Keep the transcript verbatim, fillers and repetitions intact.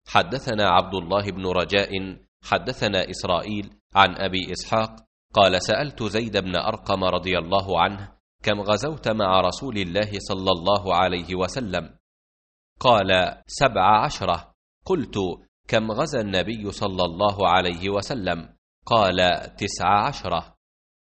حدثنا عبد الله بن رجاء حدثنا إسرائيل عن أبي إسحاق قال سألت زيد بن أرقم رضي الله عنه كم غزوت مع رسول الله صلى الله عليه وسلم؟ قال سبع عشرة. قلت كم غزا النبي صلى الله عليه وسلم؟ قال تسع عشرة.